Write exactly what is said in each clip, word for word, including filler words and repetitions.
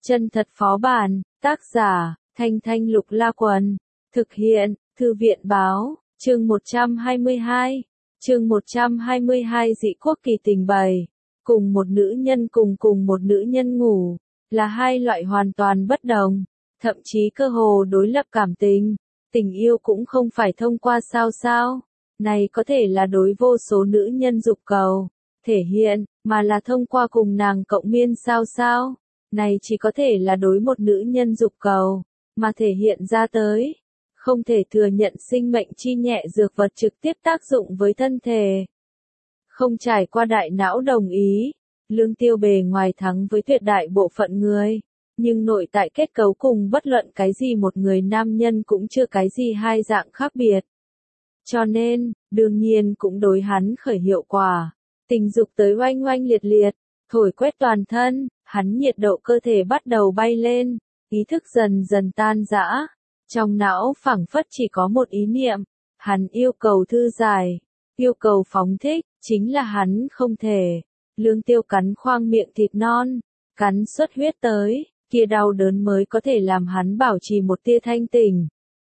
Chân thật phó bản, tác giả, Thanh Thanh Lục La Quần, thực hiện, Thư viện Báo, chương một trăm hai mươi hai, chương một trăm hai mươi hai dị quốc kỳ tình bày, cùng một nữ nhân cùng cùng một nữ nhân ngủ, là hai loại hoàn toàn bất đồng, thậm chí cơ hồ đối lập cảm tình, tình yêu cũng không phải thông qua sao sao, này có thể là đối vô số nữ nhân dục cầu, thể hiện, mà là thông qua cùng nàng cộng miên sao sao. Này chỉ có thể là đối một nữ nhân dục cầu, mà thể hiện ra tới. Không thể thừa nhận sinh mệnh chi nhẹ dược vật trực tiếp tác dụng với thân thể. Không trải qua đại não đồng ý, Lương Tiêu bề ngoài thắng với tuyệt đại bộ phận người. Nhưng nội tại kết cấu cùng bất luận cái gì một người nam nhân cũng chưa cái gì hai dạng khác biệt. Cho nên, đương nhiên cũng đối hắn khởi hiệu quả. Tình dục tới oanh oanh liệt liệt, thổi quét toàn thân. Hắn nhiệt độ cơ thể bắt đầu bay lên, ý thức dần dần tan rã. Trong não phảng phất chỉ có một ý niệm, hắn yêu cầu thư giải, yêu cầu phóng thích, chính là hắn không thể. Lương Tiêu cắn khoang miệng thịt non, cắn xuất huyết tới, kia đau đớn mới có thể làm hắn bảo trì một tia thanh tỉnh.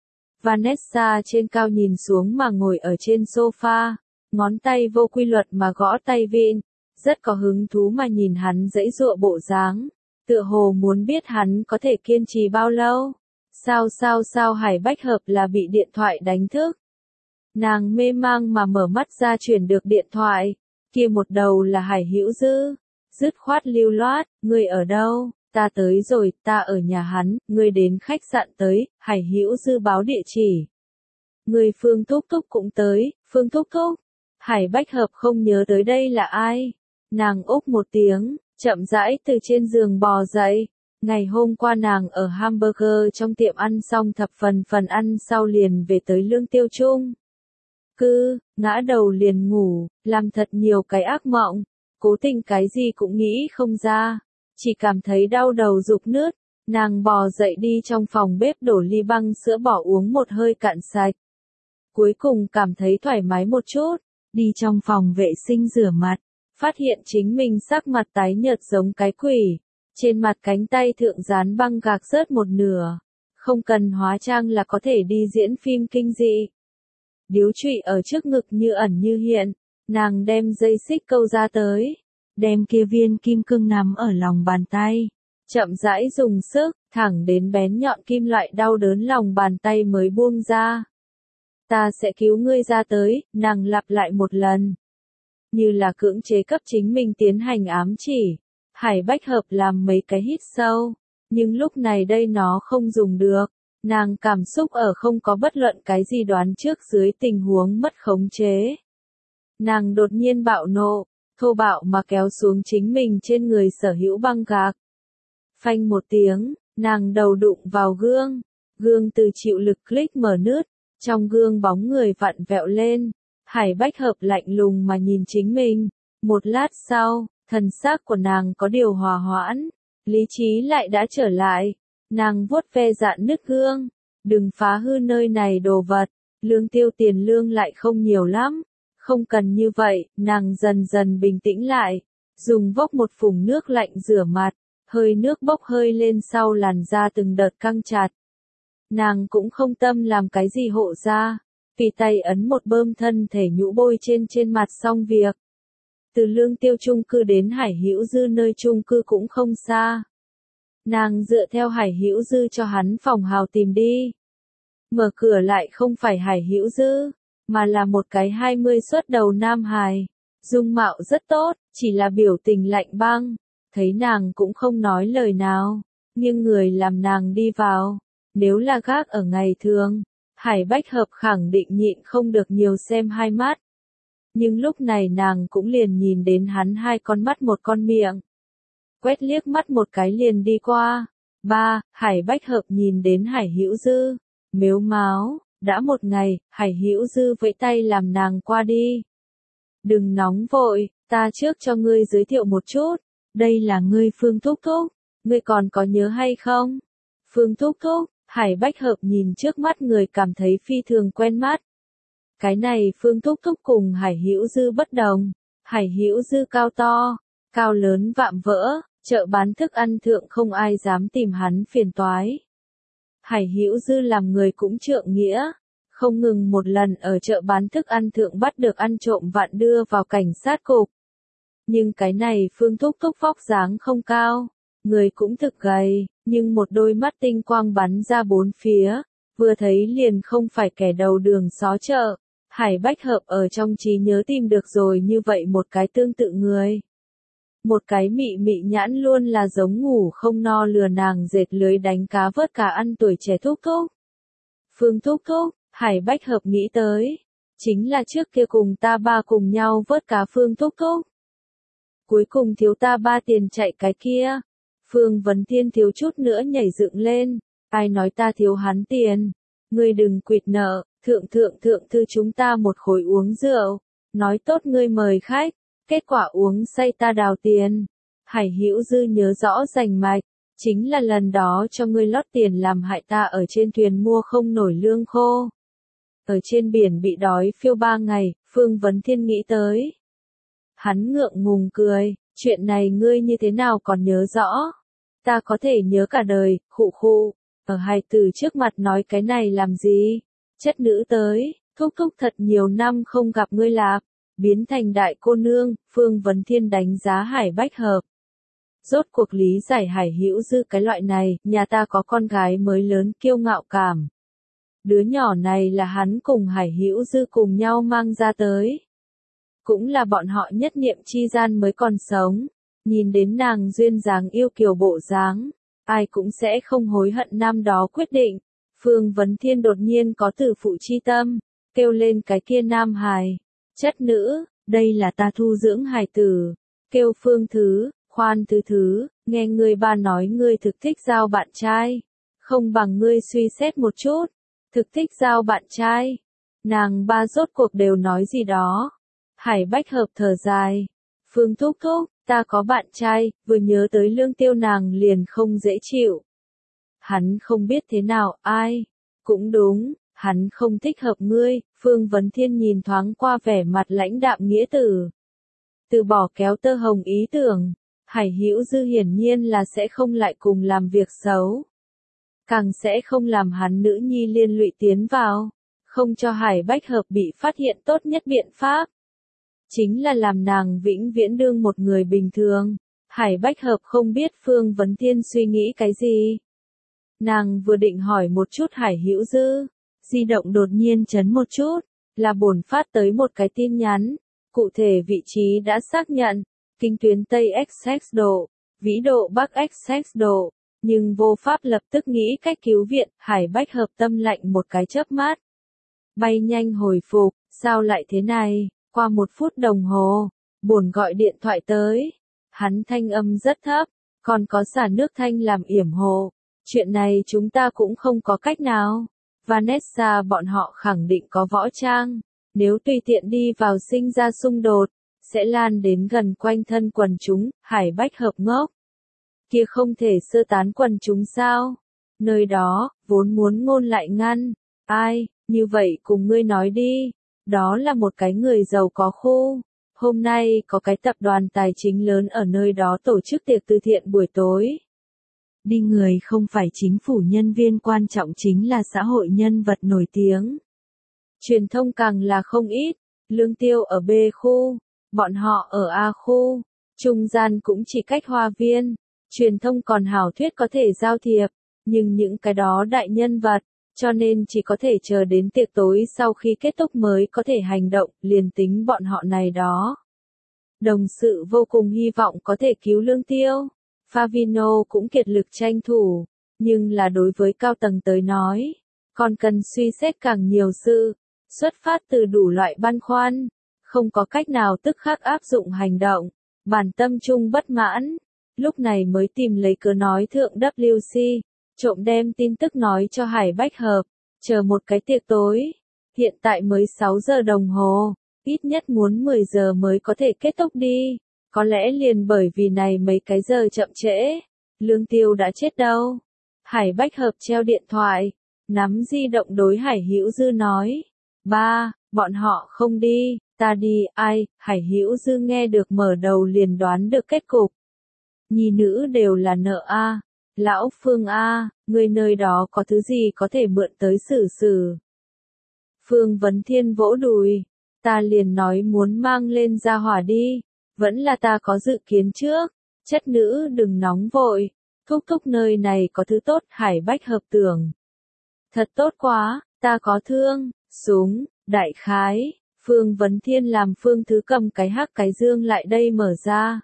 Vanessa trên cao nhìn xuống mà ngồi ở trên sofa, ngón tay vô quy luật mà gõ tay vịn. Rất có hứng thú mà nhìn hắn dãy dụa bộ dáng, tựa hồ muốn biết hắn có thể kiên trì bao lâu. Sao sao sao Hải Bách Hợp là bị điện thoại đánh thức. Nàng mê mang mà mở mắt ra chuyển được điện thoại, kia một đầu là Hải Hữu Dư, dứt khoát lưu loát, ngươi ở đâu, ta tới rồi, ta ở nhà hắn, ngươi đến khách sạn tới, Hải Hữu Dư báo địa chỉ. Ngươi Phương Thúc Thúc cũng tới, Phương Thúc Thúc, Hải Bách Hợp không nhớ tới đây là ai. Nàng úc một tiếng, chậm rãi từ trên giường bò dậy. Ngày hôm qua nàng ở hamburger trong tiệm ăn xong thập phần phần ăn sau liền về tới Lương Tiêu Trung. Cứ, ngã đầu liền ngủ, làm thật nhiều cái ác mộng, cố tình cái gì cũng nghĩ không ra, chỉ cảm thấy đau đầu rục nứt. Nàng bò dậy đi trong phòng bếp đổ ly băng sữa bỏ uống một hơi cạn sạch. Cuối cùng cảm thấy thoải mái một chút, đi trong phòng vệ sinh rửa mặt. Phát hiện chính mình sắc mặt tái nhợt giống cái quỷ, trên mặt cánh tay thượng dán băng gạc rớt một nửa, không cần hóa trang là có thể đi diễn phim kinh dị. Điếu trụy ở trước ngực như ẩn như hiện, nàng đem dây xích câu ra tới, đem kia viên kim cương nằm ở lòng bàn tay, chậm rãi dùng sức, thẳng đến bén nhọn kim loại đau đớn lòng bàn tay mới buông ra. Ta sẽ cứu ngươi ra tới, nàng lặp lại một lần. Như là cưỡng chế cấp chính mình tiến hành ám chỉ. Hải Bách Hợp làm mấy cái hít sâu, nhưng lúc này đây nó không dùng được. Nàng cảm xúc ở không có bất luận cái gì đoán trước dưới tình huống mất khống chế. Nàng đột nhiên bạo nộ, thô bạo mà kéo xuống chính mình trên người sở hữu băng gạc. Phanh một tiếng, nàng đầu đụng vào gương, gương từ chịu lực click mở nứt, trong gương bóng người vặn vẹo lên. Hải Bách Hợp lạnh lùng mà nhìn chính mình, một lát sau, thần xác của nàng có điều hòa hoãn, lý trí lại đã trở lại, nàng vuốt ve dạn nứt gương, đừng phá hư nơi này đồ vật, Lương Tiêu tiền lương lại không nhiều lắm, không cần như vậy, nàng dần dần bình tĩnh lại, dùng vốc một phùng nước lạnh rửa mặt, hơi nước bốc hơi lên sau làn da từng đợt căng chặt. Nàng cũng không tâm làm cái gì hộ da. Vì tay ấn một bơm thân thể nhũ bôi trên trên mặt xong việc. Từ Lương Tiêu chung cư đến Hải Hữu Dư nơi chung cư cũng không xa. Nàng dựa theo Hải Hữu Dư cho hắn phòng hào tìm đi. Mở cửa lại không phải Hải Hữu Dư, mà là một cái hai mươi xuất đầu nam hài. Dung mạo rất tốt, chỉ là biểu tình lạnh băng. Thấy nàng cũng không nói lời nào, nhưng người làm nàng đi vào. Nếu là gác ở ngày thường, Hải Bách Hợp khẳng định nhịn không được nhiều xem hai mắt. Nhưng lúc này nàng cũng liền nhìn đến hắn hai con mắt một con miệng. Quét liếc mắt một cái liền đi qua. Ba, Hải Bách Hợp nhìn đến Hải Hữu Dư, mếu máo, đã một ngày, Hải Hữu Dư vẫy tay làm nàng qua đi. Đừng nóng vội, ta trước cho ngươi giới thiệu một chút, đây là ngươi Phương Thúc Thúc, ngươi còn có nhớ hay không? Phương Thúc Thúc. Hải Bách Hợp nhìn trước mắt người cảm thấy phi thường quen mắt. Cái này Phương Thúc Thúc cùng Hải Hữu Dư bất đồng. Hải Hữu Dư cao to, cao lớn vạm vỡ, Chợ bán thức ăn thượng không ai dám tìm hắn phiền toái. Hải Hữu Dư làm người cũng trượng nghĩa, không ngừng một lần ở chợ bán thức ăn thượng bắt được ăn trộm vặt đưa vào cảnh sát cục. Nhưng cái này Phương Thúc Thúc vóc dáng không cao, người cũng thực gầy, nhưng một đôi mắt tinh quang bắn ra bốn phía, vừa thấy liền không phải kẻ đầu đường xó chợ. Hải Bách Hợp ở trong trí nhớ tìm được rồi như vậy một cái tương tự người. Một cái mị mị nhãn luôn là giống ngủ không no lừa nàng dệt lưới đánh cá vớt cá ăn tuổi trẻ Thúc Thúc. Phương Thúc Thúc, Hải Bách Hợp nghĩ tới, chính là trước kia cùng ta ba cùng nhau vớt cá Phương Thúc Thúc. Cuối cùng thiếu ta ba tiền chạy cái kia. Phương Vấn Thiên thiếu chút nữa nhảy dựng lên, ai nói ta thiếu hắn tiền, ngươi đừng quỵt nợ, thượng thượng thượng thư chúng ta một khối uống rượu, nói tốt ngươi mời khách, kết quả uống say ta đào tiền. Hải Hữu Dư nhớ rõ rành mạch, chính là lần đó cho ngươi lót tiền làm hại ta ở trên thuyền mua không nổi lương khô. Ở trên biển bị đói phiêu ba ngày, Phương Vấn Thiên nghĩ tới. Hắn ngượng ngùng cười, chuyện này ngươi như thế nào còn nhớ rõ? Ta có thể nhớ cả đời, khụ khụ, ở hai từ trước mặt nói cái này làm gì? Chất nữ tới, Thúc Thúc thật nhiều năm không gặp ngươi lạc, biến thành đại cô nương, Phương Vấn Thiên đánh giá Hải Bách Hợp. Rốt cuộc lý giải Hải Hữu Dư cái loại này, nhà ta có con gái mới lớn kiêu ngạo cảm. Đứa nhỏ này là hắn cùng Hải Hữu Dư cùng nhau mang ra tới. Cũng là bọn họ nhất niệm chi gian mới còn sống, nhìn đến nàng duyên dáng yêu kiều bộ dáng, ai cũng sẽ không hối hận năm đó quyết định. Phương Vấn Thiên đột nhiên có tử phụ chi tâm, kêu lên cái kia nam hài, chất nữ, đây là ta thu dưỡng hài tử, kêu Phương Thứ, khoan thứ thứ, nghe ngươi ba nói ngươi thực thích giao bạn trai, không bằng ngươi suy xét một chút, thực thích giao bạn trai, nàng ba rốt cuộc đều nói gì đó. Hải Bách Hợp thở dài, Phương Thúc Thúc, ta có bạn trai, vừa nhớ tới Lương Tiêu nàng liền không dễ chịu. Hắn không biết thế nào, ai, cũng đúng, hắn không thích hợp ngươi, Phương Vấn Thiên nhìn thoáng qua vẻ mặt lãnh đạm nghĩa tử. Từ bỏ kéo tơ hồng ý tưởng, Hải Hữu Dư hiển nhiên là sẽ không lại cùng làm việc xấu. Càng sẽ không làm hắn nữ nhi liên lụy tiến vào, không cho Hải Bách Hợp bị phát hiện tốt nhất biện pháp. Chính là làm nàng vĩnh viễn đương một người bình thường. Hải Bách Hợp không biết Phương Vấn Thiên suy nghĩ cái gì. Nàng vừa định hỏi một chút Hải Hữu Dư, di động đột nhiên chấn một chút, là bổn phát tới một cái tin nhắn, cụ thể vị trí đã xác nhận, kinh tuyến Tây Essex độ, vĩ độ Bắc Essex độ, nhưng vô pháp lập tức nghĩ cách cứu viện, Hải Bách Hợp tâm lạnh một cái chớp mắt. Bay nhanh hồi phục, sao lại thế này? Qua một phút đồng hồ, bổn gọi điện thoại tới. Hắn thanh âm rất thấp, còn có xả nước thanh làm yểm hộ. Chuyện này chúng ta cũng không có cách nào. Vanessa bọn họ khẳng định có võ trang. Nếu tùy tiện đi vào sinh ra xung đột, sẽ lan đến gần quanh thân quần chúng. Hải Bách Hợp ngốc. Kia không thể sơ tán quần chúng sao? Nơi đó, vốn muốn ngôn lại ngăn. Ai, như vậy cùng ngươi nói đi. Đó là một cái người giàu có khu. Hôm nay có cái tập đoàn tài chính lớn ở nơi đó tổ chức tiệc từ thiện buổi tối. Đi người không phải chính phủ nhân viên quan trọng, chính là xã hội nhân vật nổi tiếng. Truyền thông càng là không ít. Lương Tiêu ở B khu, bọn họ ở A khu, trung gian cũng chỉ cách hoa viên. Truyền thông còn hảo thuyết có thể giao thiệp, nhưng những cái đó đại nhân vật, cho nên chỉ có thể chờ đến tiệc tối sau khi kết thúc mới có thể hành động, liền tính bọn họ này đó. Đồng sự vô cùng hy vọng có thể cứu Lương Tiêu. Favino cũng kiệt lực tranh thủ, nhưng là đối với cao tầng tới nói, còn cần suy xét càng nhiều sự, xuất phát từ đủ loại băn khoăn, không có cách nào tức khắc áp dụng hành động, bản tâm trung bất mãn, lúc này mới tìm lấy cớ nói thượng W C. Trộm đem tin tức nói cho Hải Bách Hợp, chờ một cái tiệc tối, hiện tại mới sáu giờ đồng hồ, ít nhất muốn mười giờ mới có thể kết thúc đi, có lẽ liền bởi vì này mấy cái giờ chậm trễ, Lương Tiêu đã chết đâu. Hải Bách Hợp treo điện thoại, nắm di động đối Hải Hữu Dư nói, ba, bọn họ không đi, ta đi, ai, Hải Hữu Dư nghe được mở đầu liền đoán được kết cục. nhi nữ đều là nợ a. Lão Phương a, người nơi đó có thứ gì có thể mượn tới xử xử. Phương Vấn Thiên vỗ đùi, ta liền nói muốn mang lên ra hỏa đi, vẫn là ta có dự kiến trước, chất nữ đừng nóng vội, thúc thúc nơi này có thứ tốt Hải Bách Hợp tưởng. Thật tốt quá, ta có thương, súng, đại khái, Phương Vấn Thiên làm Phương Thứ cầm cái hắc cái dương lại đây mở ra.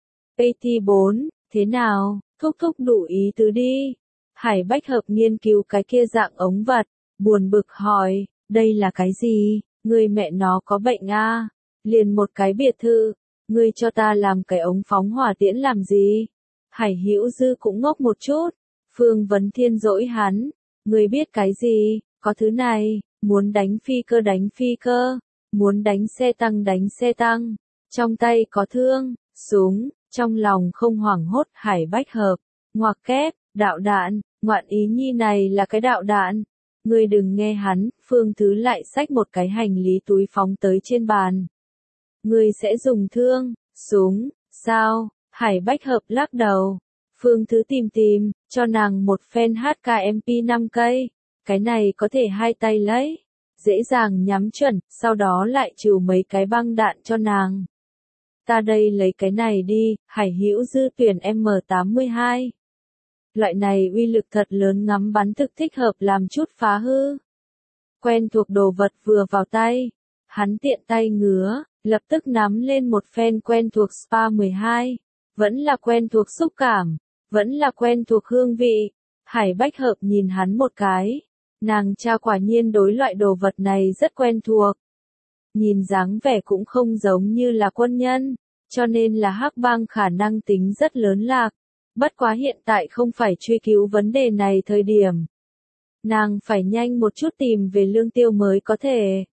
a tê bốn, thế nào, thúc thúc đủ ý tứ đi. Hải Bách Hợp nghiên cứu cái kia dạng ống vật, buồn bực hỏi, đây là cái gì, người mẹ nó có bệnh a? Liền một cái biệt thự, ngươi cho ta làm cái ống phóng hỏa tiễn làm gì? Hải Hữu Dư cũng ngốc một chút, Phương Vấn Thiên dỗi hắn, ngươi biết cái gì, có thứ này, muốn đánh phi cơ đánh phi cơ, muốn đánh xe tăng đánh xe tăng, trong tay có thương, súng, trong lòng không hoảng hốt. Hải Bách Hợp, ngoặc kép, đạo đạn, ngoạn ý nhi này là cái đạo đạn. Ngươi đừng nghe hắn, Phương Thứ lại xách một cái hành lý túi phóng tới trên bàn. Ngươi sẽ dùng thương, súng, sao? Hải Bách Hợp lắc đầu. Phương Thứ tìm tìm, cho nàng một phen hát ca em pê năm cây. Cái này có thể hai tay lấy, dễ dàng nhắm chuẩn, sau đó lại trừ mấy cái băng đạn cho nàng. Ta đây lấy cái này đi, Hải Hữu Dư tuyển M tám mươi hai. Loại này uy lực thật lớn, ngắm bắn thực thích hợp làm chút phá hư. Quen thuộc đồ vật vừa vào tay, hắn tiện tay ngứa, lập tức nắm lên một phen quen thuộc Spa mười hai, vẫn là quen thuộc xúc cảm, vẫn là quen thuộc hương vị. Hải Bách Hợp nhìn hắn một cái, nàng cha quả nhiên đối loại đồ vật này rất quen thuộc. Nhìn dáng vẻ cũng không giống như là quân nhân, cho nên là hắc bang khả năng tính rất lớn lạc. Bất quá hiện tại không phải truy cứu vấn đề này thời điểm. Nàng phải nhanh một chút tìm về lương tiêu mới có thể.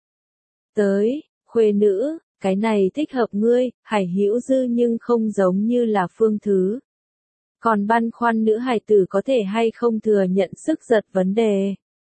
Tới, khuê nữ, cái này thích hợp ngươi. Hải Hữu Dư nhưng không giống như là Phương Thứ. Còn băn khoăn nữ hài tử có thể hay không thừa nhận sức giật vấn đề.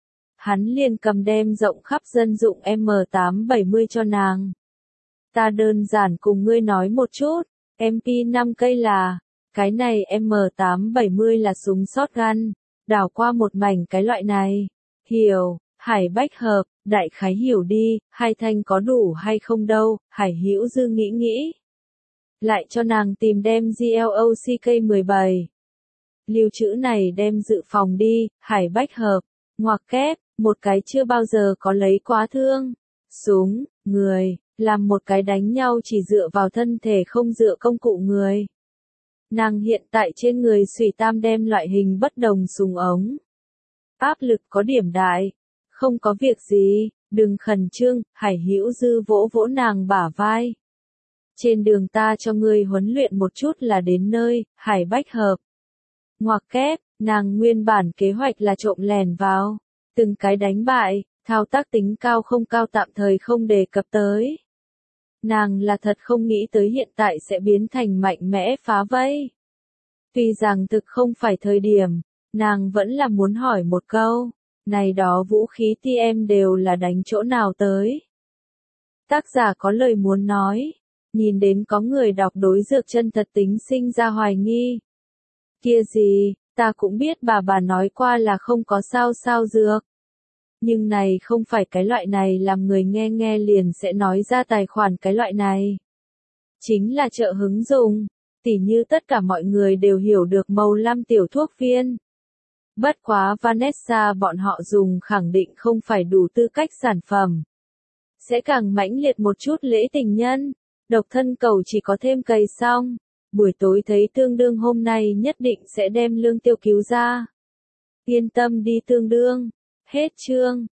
Hắn liền cầm đem rộng khắp dân dụng M tám bảy mươi cho nàng. Ta đơn giản cùng ngươi nói một chút, em pê năm cây là, cái này M tám bảy mươi là súng shotgun, đảo qua một mảnh cái loại này. Hiểu, Hải Bách Hợp, đại khái hiểu đi, hai thanh có đủ hay không đâu. Hải Hữu Dư nghĩ nghĩ. Lại cho nàng tìm đem GLOCK mười bảy. Lưu trữ này đem dự phòng đi. Hải Bách Hợp, ngoặc kép, một cái chưa bao giờ có lấy quá thương, súng, người, làm một cái đánh nhau chỉ dựa vào thân thể không dựa công cụ người. Nàng hiện tại trên người xùy tam đem loại hình bất đồng súng ống. Áp lực có điểm đại. Không có việc gì, đừng khẩn trương. Hải Hữu Dư vỗ vỗ nàng bả vai. Trên đường ta cho ngươi huấn luyện một chút là đến nơi. Hải Bách Hợp, ngoặc kép, nàng nguyên bản kế hoạch là trộm lẻn vào. Từng cái đánh bại, thao tác tính cao không cao tạm thời không đề cập tới. Nàng là thật không nghĩ tới hiện tại sẽ biến thành mạnh mẽ phá vây. Tuy rằng thực không phải thời điểm, nàng vẫn là muốn hỏi một câu, này đó vũ khí tê em đều là đánh chỗ nào tới. Tác giả có lời muốn nói, nhìn đến có người đọc đối dược chân thật tính sinh ra hoài nghi. Kia gì, ta cũng biết bà bà nói qua là không có sao sao dược. Nhưng này không phải cái loại này làm người nghe nghe liền sẽ nói ra tài khoản cái loại này. Chính là trợ hứng dùng, tỉ như tất cả mọi người đều hiểu được màu lam tiểu thuốc viên. Bất quá Vanessa bọn họ dùng khẳng định không phải đủ tư cách sản phẩm. Sẽ càng mãnh liệt một chút lễ tình nhân, độc thân cầu chỉ có thêm cày xong. Buổi tối thấy tương đương hôm nay nhất định sẽ đem lương tiêu cứu ra. Yên tâm đi tương đương. Hết chương.